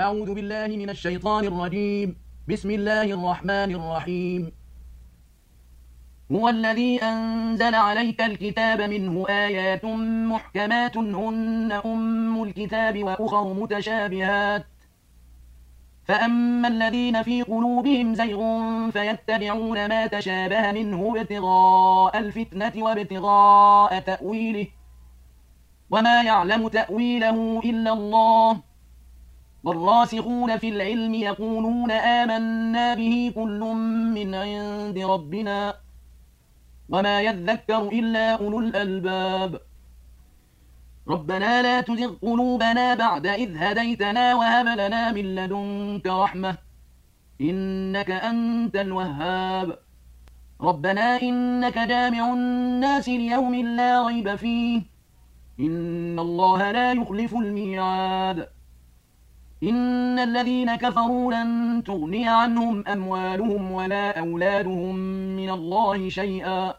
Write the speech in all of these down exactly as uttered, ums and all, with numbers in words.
أعوذ بالله من الشيطان الرجيم. بسم الله الرحمن الرحيم. هو الذي أنزل عليك الكتاب منه آيات محكمات هن أم الكتاب وأخر متشابهات فأما الذين في قلوبهم زيغ فيتبعون ما تشابه منه ابتغاء الفتنة وابتغاء تأويله وما يعلم تأويله إلا الله والراسخون في العلم يقولون آمنا به كل من عند ربنا وما يذكر إلا أولو الألباب. ربنا لا تزغ قلوبنا بعد إذ هديتنا وهب لنا من لدنك رحمة إنك أنت الوهاب. ربنا إنك جامع الناس ليوم لا ريب فيه إن الله لا يخلف الميعاد. إن الذين كفروا لن تغني عنهم أموالهم ولا أولادهم من الله شيئا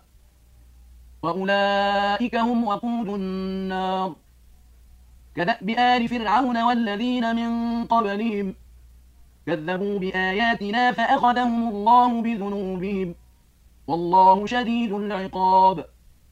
وأولئك هم وقود النار. كدأب آل فرعون والذين من قبلهم كذبوا بآياتنا فأخذهم الله بذنوبهم والله شديد العقاب.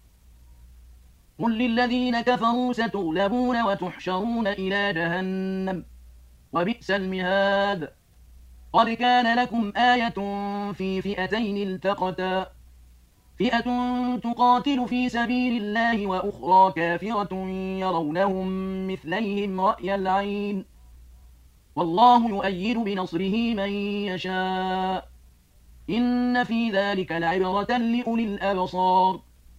قل للذين كفروا ستغلبون وتحشرون إلى جهنم وبئس المهاد. قد كان لكم آية في فئتين التقتا فئة تقاتل في سبيل الله وأخرى كافرة يرونهم مثليهم رأي العين والله يؤيد بنصره من يشاء إن في ذلك لعبرة لأولي الأبصار.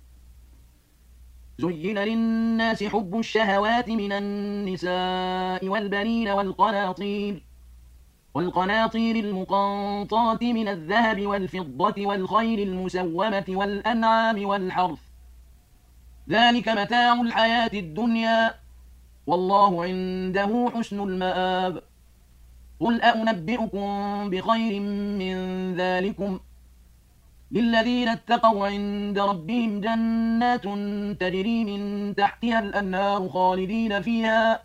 زين للناس حب الشهوات من النساء والبنين والقناطير والقناطير المقنطرة من الذهب والفضة والخيل المسومة والأنعام والحرث ذلك متاع الحياة الدنيا والله عنده حسن المآب. قل أنبئكم بخير من ذلكم للذين اتقوا عند ربهم جنات تجري من تحتها الأنهار خالدين فيها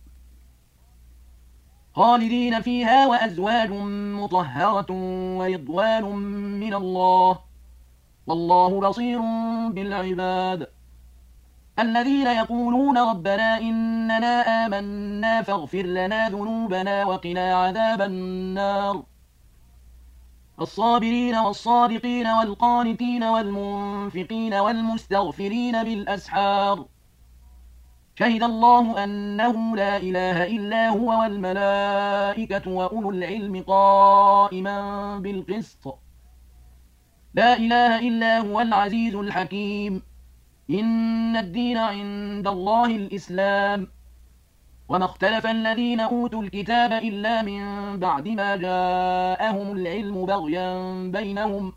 خالدين فيها وأزواج مطهرة ورضوان من الله والله بصير بالعباد. الذين يقولون ربنا إننا آمنا فاغفر لنا ذنوبنا وقنا عذاب النار. الصابرين والصادقين والقانتين والمنفقين والمستغفرين بالأسحار شهد الله أنه لا إله إلا هو والملائكة وأولو العلم قائما بالقسط لا إله إلا هو العزيز الحكيم. إن الدين عند الله الإسلام وما اختلف الذين أوتوا الكتاب إلا من بعد ما جاءهم العلم بغيا بينهم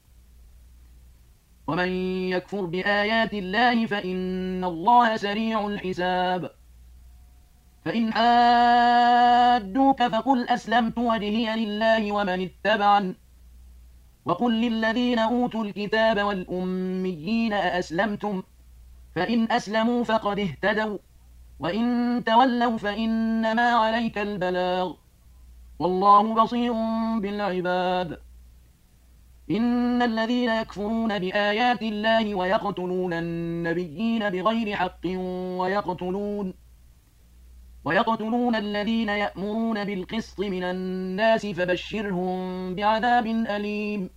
ومن يكفر بآيات الله فإن الله سريع الحساب. فإن حادوك فقل أسلمت وجهي لله ومن اتبعن وقل للذين أوتوا الكتاب والأميين أأسلمتم فإن أسلموا فقد اهتدوا وإن تولوا فإنما عليك البلاغ والله بصير بالعباد. إن الذين يكفرون بآيات الله ويقتلون النبيين بغير حق ويقتلون ويقتلون الذين يأمرون بالقسط من الناس فبشرهم بعذاب أليم.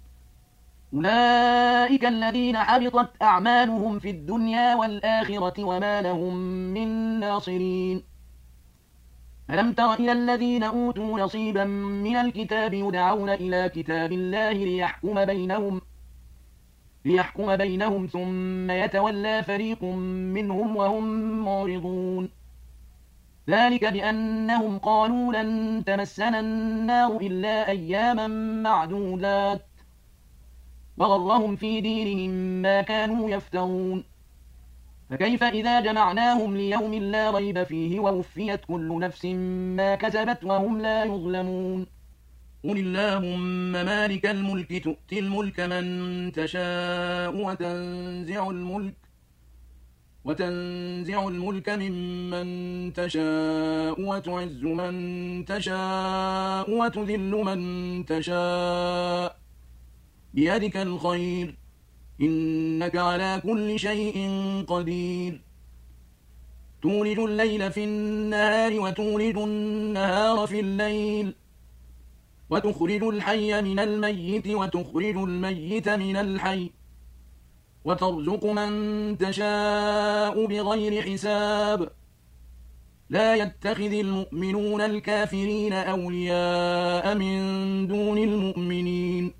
أولئك الذين حبطت أعمالهم في الدنيا والآخرة وما لهم من ناصرين. ألم تر إلى الذين أوتوا نصيبا من الكتاب يدعون إلى كتاب الله ليحكم بينهم ليحكم بينهم ثم يتولى فريق منهم وهم معرضون. ذلك بأنهم قالوا لن تمسنا النار إلا أياما معدودات وغرهم في دينهم ما كانوا يفترون. فكيف إذا جمعناهم ليوم لا ريب فيه ووفيت كل نفس ما كسبت وهم لا يظلمون. قل اللهم مالك الملك تؤتي الملك من تشاء وتنزع الملك وتنزع الملك ممن تشاء وتعز من تشاء وتذل من تشاء بيدك الخير إنك على كل شيء قدير تولج الليل في النهار وتولج النهار في الليل وتخرج الحي من الميت وتخرج الميت من الحي وترزق من تشاء بغير حساب لا يتخذ المؤمنون الكافرين أولياء من دون المؤمنين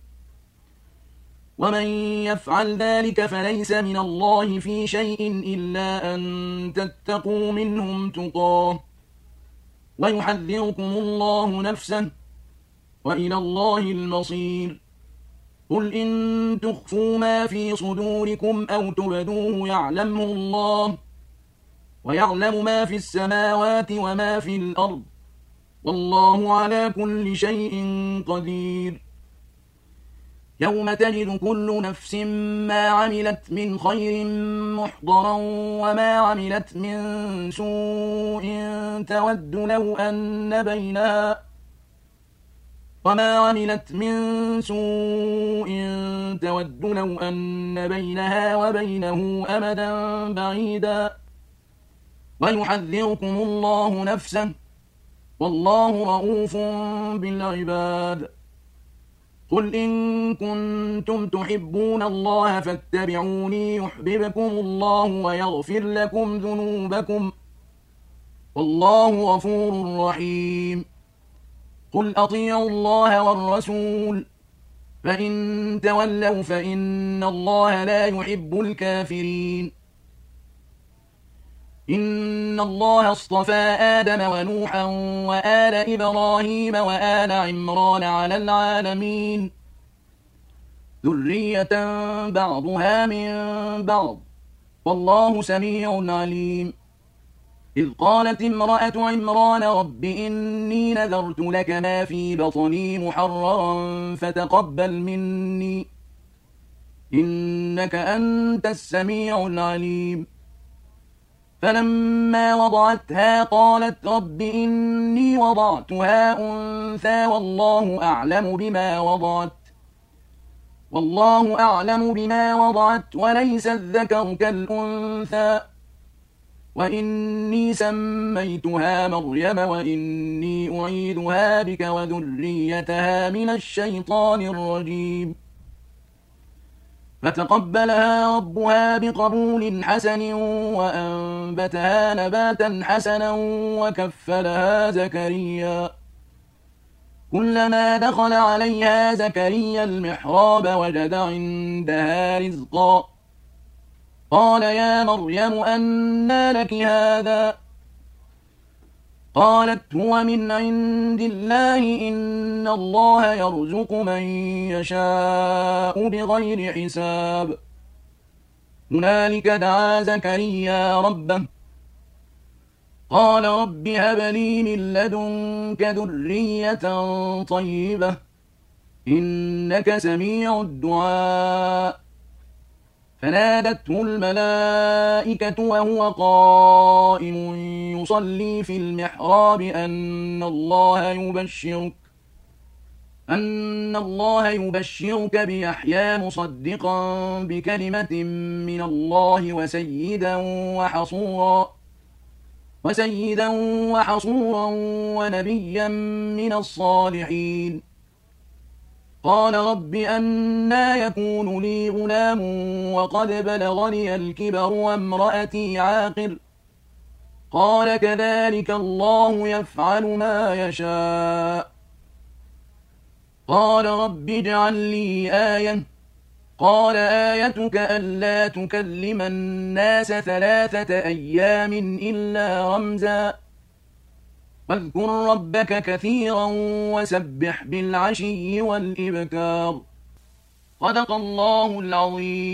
ومن يفعل ذلك فليس من الله في شيء إلا أن تتقوا منهم تقاه ويحذركم الله نفسه وإلى الله المصير قل إن تخفوا ما في صدوركم أو تبدوه يعلمه الله ويعلم ما في السماوات وما في الأرض والله على كل شيء قدير يوم تجد كل نفس ما عملت من خير محضرا وما عملت من سوء تود لو أن بينها وما عملت من سوء تود لو أن بينها وبينه أمدا بعيدا ويحذركم الله نفسه والله رؤوف بالعباد قل إن كنتم تحبون الله فاتبعوني يحببكم الله ويغفر لكم ذنوبكم والله غفور رحيم قل أطيعوا الله والرسول فإن تولوا فإن الله لا يحب الكافرين إن الله اصطفى آدم ونوحا وآل إبراهيم وآل عمران على العالمين ذرية بعضها من بعض والله سميع عليم إذ قالت امرأة عمران رب إني نذرت لك ما في بطني محررا فتقبل مني إنك أنت السميع العليم فلما وضعتها قالت رب إني وضعتها أنثى والله أعلم بما وضعت والله أعلم بما وضعت وليس الذكر كالأنثى وإني سميتها مريم وإني أعيذها بك وذريتها من الشيطان الرجيم فتقبلها ربها بقبول حسن وأنبتها نباتا حسنا وكفلها زكريا كلما دخل عليها زكريا المحراب وجد عندها رزقا قال يا مريم أنى لك هذا قالت هو من عند الله إن الله يرزق من يشاء بغير حساب هنالك دعا زكريا ربه قال رب هب لي من لدنك ذرية طيبة إنك سميع الدعاء فنادته الملائكة وهو قائم يصلي في المحراب أن الله يبشرك أن الله يبشرك بيحيى مصدقا بكلمة من الله وسيدا وحصورا وسيدا وحصورا ونبيا من الصالحين قال رب أنى يكون لي غلام وقد بلغني الكبر وامرأتي عاقر قال كذلك الله يفعل ما يشاء قال رب اجعل لي آية قال آيتك ألا تكلم الناس ثلاثة أيام إلا رمزا واذكر ربك كثيرا وسبح بالعشي والإبكار صدق الله العظيم.